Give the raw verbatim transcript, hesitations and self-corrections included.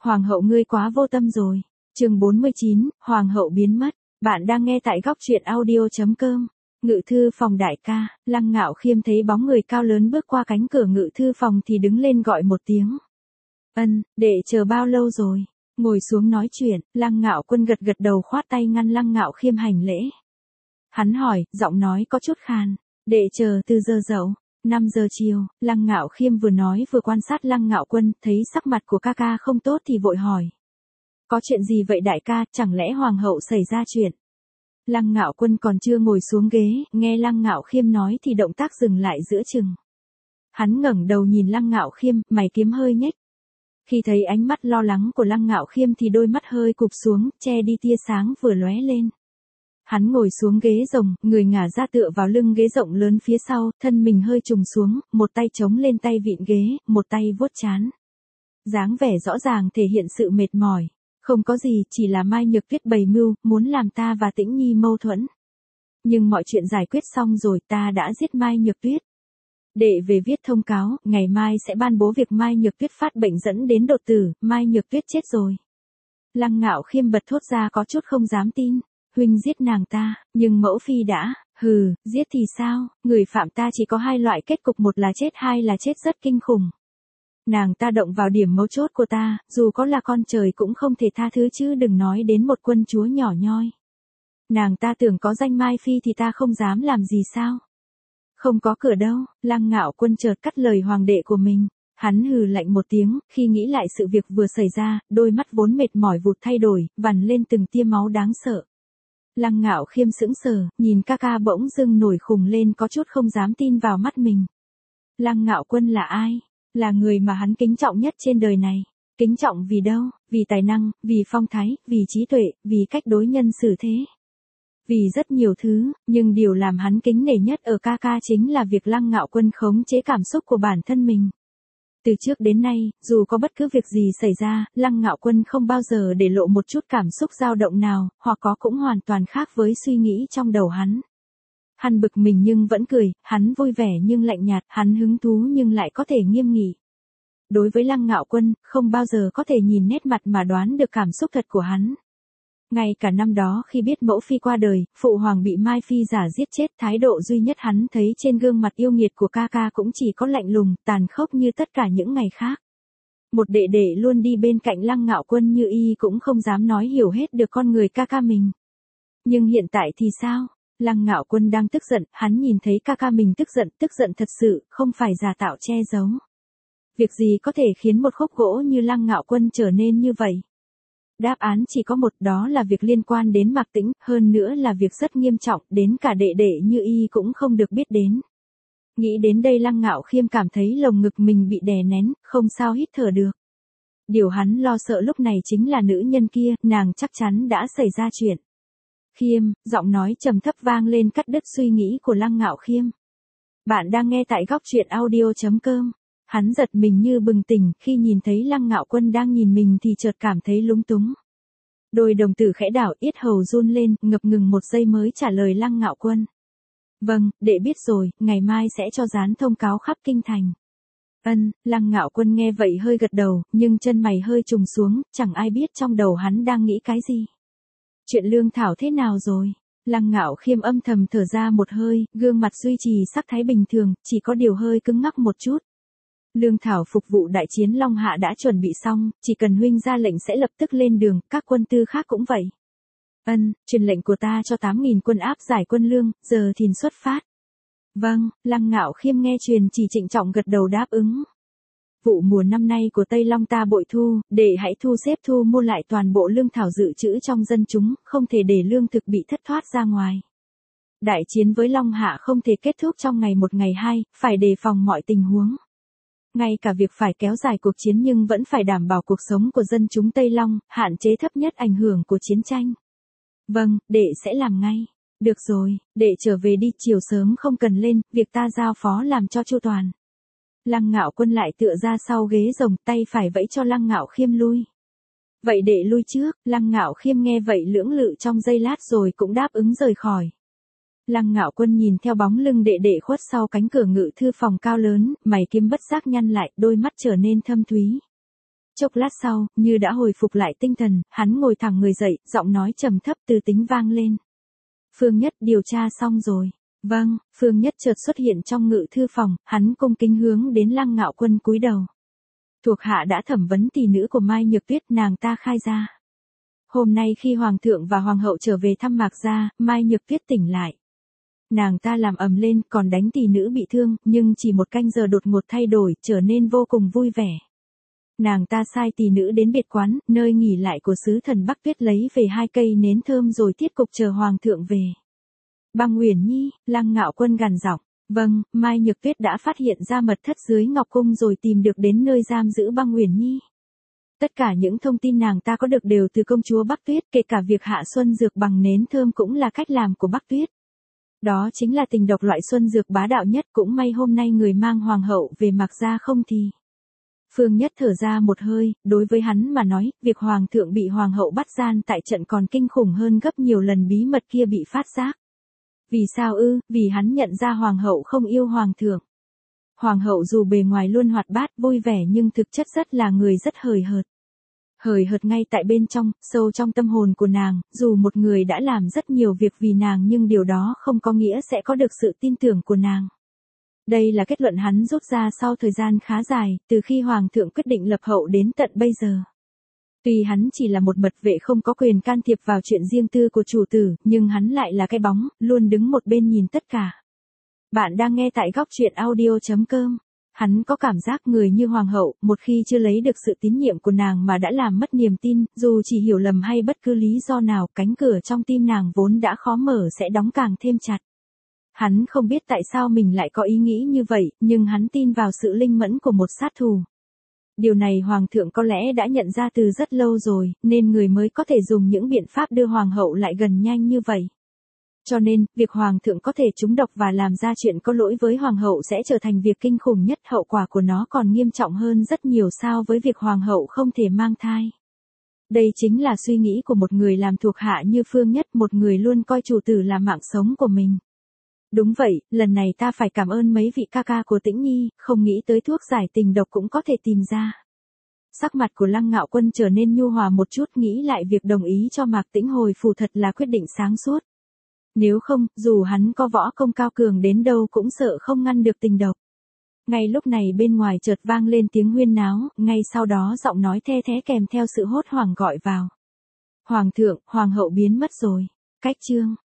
Hoàng hậu ngươi quá vô tâm rồi. Chương bốn mươi chín, Hoàng hậu biến mất. Bạn đang nghe tại góc truyện audio chấm com. Ngự thư phòng đại ca, Lăng Ngạo Khiêm thấy bóng người cao lớn bước qua cánh cửa ngự thư phòng thì đứng lên gọi một tiếng. Ân, đệ chờ bao lâu rồi? Ngồi xuống nói chuyện, Lăng Ngạo Quân gật gật đầu khoát tay ngăn Lăng Ngạo Khiêm hành lễ. Hắn hỏi, giọng nói có chút khàn, đệ chờ từ giờ dậu. năm giờ chiều, Lăng Ngạo Khiêm vừa nói vừa quan sát Lăng Ngạo Quân, thấy sắc mặt của ca ca không tốt thì vội hỏi. Có chuyện gì vậy đại ca, chẳng lẽ hoàng hậu xảy ra chuyện? Lăng Ngạo Quân còn chưa ngồi xuống ghế, nghe Lăng Ngạo Khiêm nói thì động tác dừng lại giữa chừng. Hắn ngẩng đầu nhìn Lăng Ngạo Khiêm, mày kiếm hơi nhếch. Khi thấy ánh mắt lo lắng của Lăng Ngạo Khiêm thì đôi mắt hơi cụp xuống, che đi tia sáng vừa lóe lên. Hắn ngồi xuống ghế rồng, người ngả ra tựa vào lưng ghế rộng lớn phía sau, thân mình hơi trùng xuống, một tay chống lên tay vịn ghế, một tay vuốt trán. Dáng vẻ rõ ràng thể hiện sự mệt mỏi. Không có gì, chỉ là Mai Nhược Tuyết bày mưu, muốn làm ta và Tĩnh Nhi mâu thuẫn. Nhưng mọi chuyện giải quyết xong rồi, ta đã giết Mai Nhược Tuyết. Đệ về viết thông cáo, ngày mai sẽ ban bố việc Mai Nhược Tuyết phát bệnh dẫn đến đột tử, Mai Nhược Tuyết chết rồi. Lăng Ngạo Khiêm bật thốt ra có chút không dám tin. Huynh giết nàng ta, nhưng mẫu phi đã, hừ, giết thì sao, người phạm ta chỉ có hai loại kết cục, một là chết, hai là chết rất kinh khủng. Nàng ta động vào điểm mấu chốt của ta, dù có là con trời cũng không thể tha thứ chứ đừng nói đến một quân chúa nhỏ nhoi. Nàng ta tưởng có danh Mai Phi thì ta không dám làm gì sao? Không có cửa đâu, Lăng Ngạo Quân chợt cắt lời hoàng đệ của mình. Hắn hừ lạnh một tiếng, khi nghĩ lại sự việc vừa xảy ra, đôi mắt vốn mệt mỏi vụt thay đổi, vằn lên từng tia máu đáng sợ. Lăng Ngạo Khiêm sững sờ, nhìn ca ca bỗng dưng nổi khùng lên có chút không dám tin vào mắt mình. Lăng Ngạo Quân là ai? Là người mà hắn kính trọng nhất trên đời này. Kính trọng vì đâu? Vì tài năng, vì phong thái, vì trí tuệ, vì cách đối nhân xử thế. Vì rất nhiều thứ, nhưng điều làm hắn kính nể nhất ở ca ca chính là việc Lăng Ngạo Quân khống chế cảm xúc của bản thân mình. Từ trước đến nay, dù có bất cứ việc gì xảy ra, Lăng Ngạo Quân không bao giờ để lộ một chút cảm xúc dao động nào, hoặc có cũng hoàn toàn khác với suy nghĩ trong đầu hắn. Hắn bực mình nhưng vẫn cười, hắn vui vẻ nhưng lạnh nhạt, hắn hứng thú nhưng lại có thể nghiêm nghị. Đối với Lăng Ngạo Quân, không bao giờ có thể nhìn nét mặt mà đoán được cảm xúc thật của hắn. Ngay cả năm đó khi biết mẫu phi qua đời, phụ hoàng bị Mai Phi giả giết chết, thái độ duy nhất hắn thấy trên gương mặt yêu nghiệt của ca ca cũng chỉ có lạnh lùng, tàn khốc như tất cả những ngày khác. Một đệ đệ luôn đi bên cạnh Lăng Ngạo Quân như y cũng không dám nói hiểu hết được con người ca ca mình. Nhưng hiện tại thì sao? Lăng Ngạo Quân đang tức giận, hắn nhìn thấy ca ca mình tức giận, tức giận thật sự, không phải giả tạo che giấu. Việc gì có thể khiến một khúc gỗ như Lăng Ngạo Quân trở nên như vậy? Đáp án chỉ có một, đó là việc liên quan đến Mạc Tĩnh, hơn nữa là việc rất nghiêm trọng, đến cả đệ đệ như y cũng không được biết đến. Nghĩ đến đây Lăng Ngạo Khiêm cảm thấy lồng ngực mình bị đè nén, không sao hít thở được. Điều hắn lo sợ lúc này chính là nữ nhân kia, nàng chắc chắn đã xảy ra chuyện. Khiêm, giọng nói trầm thấp vang lên cắt đứt suy nghĩ của Lăng Ngạo Khiêm. Bạn đang nghe tại góc truyện audio chấm com. Hắn giật mình như bừng tỉnh, khi nhìn thấy Lăng Ngạo Quân đang nhìn mình thì chợt cảm thấy lúng túng. Đôi đồng tử khẽ đảo, yết hầu run lên, ngập ngừng một giây mới trả lời Lăng Ngạo Quân. Vâng, đệ biết rồi, ngày mai sẽ cho dán thông cáo khắp kinh thành. Ân, Lăng Ngạo Quân nghe vậy hơi gật đầu, nhưng chân mày hơi trùng xuống, chẳng ai biết trong đầu hắn đang nghĩ cái gì. Chuyện Lương Thảo thế nào rồi? Lăng Ngạo Khiêm âm thầm thở ra một hơi, gương mặt duy trì sắc thái bình thường, chỉ có điều hơi cứng ngắc một chút. Lương Thảo phục vụ đại chiến Long Hạ đã chuẩn bị xong, chỉ cần huynh ra lệnh sẽ lập tức lên đường, các quân tư khác cũng vậy. Ân, truyền lệnh của ta cho tám nghìn quân áp giải quân lương, giờ thìn xuất phát. Vâng, Lăng Ngạo Khiêm nghe truyền chỉ trịnh trọng gật đầu đáp ứng. Vụ mùa năm nay của Tây Long ta bội thu, để hãy thu xếp thu mua lại toàn bộ lương thảo dự trữ trong dân chúng, không thể để lương thực bị thất thoát ra ngoài. Đại chiến với Long Hạ không thể kết thúc trong ngày một ngày hai, phải đề phòng mọi tình huống. Ngay cả việc phải kéo dài cuộc chiến nhưng vẫn phải đảm bảo cuộc sống của dân chúng Tây Long, hạn chế thấp nhất ảnh hưởng của chiến tranh. Vâng, đệ sẽ làm ngay. Được rồi, đệ trở về đi, chiều sớm không cần lên, việc ta giao phó làm cho chu toàn. Lăng Ngạo Quân lại tựa ra sau ghế rồng, tay phải vẫy cho Lăng Ngạo Khiêm lui. Vậy đệ lui trước, Lăng Ngạo Khiêm nghe vậy lưỡng lự trong giây lát rồi cũng đáp ứng rời khỏi. Lăng Ngạo Quân nhìn theo bóng lưng đệ đệ khuất sau cánh cửa ngự thư phòng cao lớn, mày kiếm bất giác nhăn lại, đôi mắt trở nên thâm thúy. Chốc lát sau, như đã hồi phục lại tinh thần, hắn ngồi thẳng người dậy, giọng nói trầm thấp từ tính vang lên. Phương Nhất điều tra xong rồi. Vâng, Phương Nhất chợt xuất hiện trong ngự thư phòng, hắn cung kính hướng đến Lăng Ngạo Quân cúi đầu. Thuộc hạ đã thẩm vấn tỷ nữ của Mai Nhược Tuyết, nàng ta khai ra. Hôm nay khi Hoàng thượng và Hoàng hậu trở về thăm Mạc gia, Mai Nhược Tuyết tỉnh lại. Nàng ta làm ầm lên còn đánh tỷ nữ bị thương, nhưng chỉ một canh giờ đột ngột thay đổi, trở nên vô cùng vui vẻ. Nàng ta sai tỷ nữ đến biệt quán, nơi nghỉ lại của sứ thần Bắc Tuyết lấy về hai cây nến thơm rồi thiết cục chờ Hoàng thượng về. Băng Uyển Nhi, Lăng Ngạo Quân gằn giọng. Vâng, Mai Nhược Tuyết đã phát hiện ra mật thất dưới Ngọc Cung rồi tìm được đến nơi giam giữ Băng Uyển Nhi. Tất cả những thông tin nàng ta có được đều từ công chúa Bắc Tuyết, kể cả việc hạ xuân dược bằng nến thơm cũng là cách làm của Bắc Tuyết. Đó chính là tình độc loại xuân dược bá đạo nhất, cũng may hôm nay người mang Hoàng hậu về Mạc gia không thì. Phương Nhất thở ra một hơi, đối với hắn mà nói, việc Hoàng thượng bị Hoàng hậu bắt gian tại trận còn kinh khủng hơn gấp nhiều lần bí mật kia bị phát giác. Vì sao ư? Vì hắn nhận ra Hoàng hậu không yêu Hoàng thượng. Hoàng hậu dù bề ngoài luôn hoạt bát, vui vẻ nhưng thực chất rất là người rất hời hợt. Hời hợt ngay tại bên trong, sâu trong tâm hồn của nàng, dù một người đã làm rất nhiều việc vì nàng nhưng điều đó không có nghĩa sẽ có được sự tin tưởng của nàng. Đây là kết luận hắn rút ra sau thời gian khá dài, từ khi Hoàng thượng quyết định lập hậu đến tận bây giờ. Tuy hắn chỉ là một mật vệ không có quyền can thiệp vào chuyện riêng tư của chủ tử, nhưng hắn lại là cái bóng, luôn đứng một bên nhìn tất cả. Bạn đang nghe tại góc truyện audio chấm com. Hắn có cảm giác người như Hoàng hậu, một khi chưa lấy được sự tín nhiệm của nàng mà đã làm mất niềm tin, dù chỉ hiểu lầm hay bất cứ lý do nào, cánh cửa trong tim nàng vốn đã khó mở sẽ đóng càng thêm chặt. Hắn không biết tại sao mình lại có ý nghĩ như vậy, nhưng hắn tin vào sự linh mẫn của một sát thủ. Điều này Hoàng thượng có lẽ đã nhận ra từ rất lâu rồi, nên người mới có thể dùng những biện pháp đưa Hoàng hậu lại gần nhanh như vậy. Cho nên, việc Hoàng thượng có thể trúng độc và làm ra chuyện có lỗi với Hoàng hậu sẽ trở thành việc kinh khủng nhất, hậu quả của nó còn nghiêm trọng hơn rất nhiều so với việc Hoàng hậu không thể mang thai. Đây chính là suy nghĩ của một người làm thuộc hạ như Phương Nhất, một người luôn coi chủ tử là mạng sống của mình. Đúng vậy, lần này ta phải cảm ơn mấy vị ca ca của Tĩnh Nhi, không nghĩ tới thuốc giải tình độc cũng có thể tìm ra. Sắc mặt của Lăng Ngạo Quân trở nên nhu hòa một chút, nghĩ lại việc đồng ý cho Mạc Tĩnh hồi phủ thật là quyết định sáng suốt. Nếu không, dù hắn có võ công cao cường đến đâu cũng sợ không ngăn được tình độc. Ngay lúc này bên ngoài chợt vang lên tiếng huyên náo, ngay sau đó giọng nói the thé kèm theo sự hốt hoảng gọi vào. Hoàng thượng, Hoàng hậu biến mất rồi. Cách chương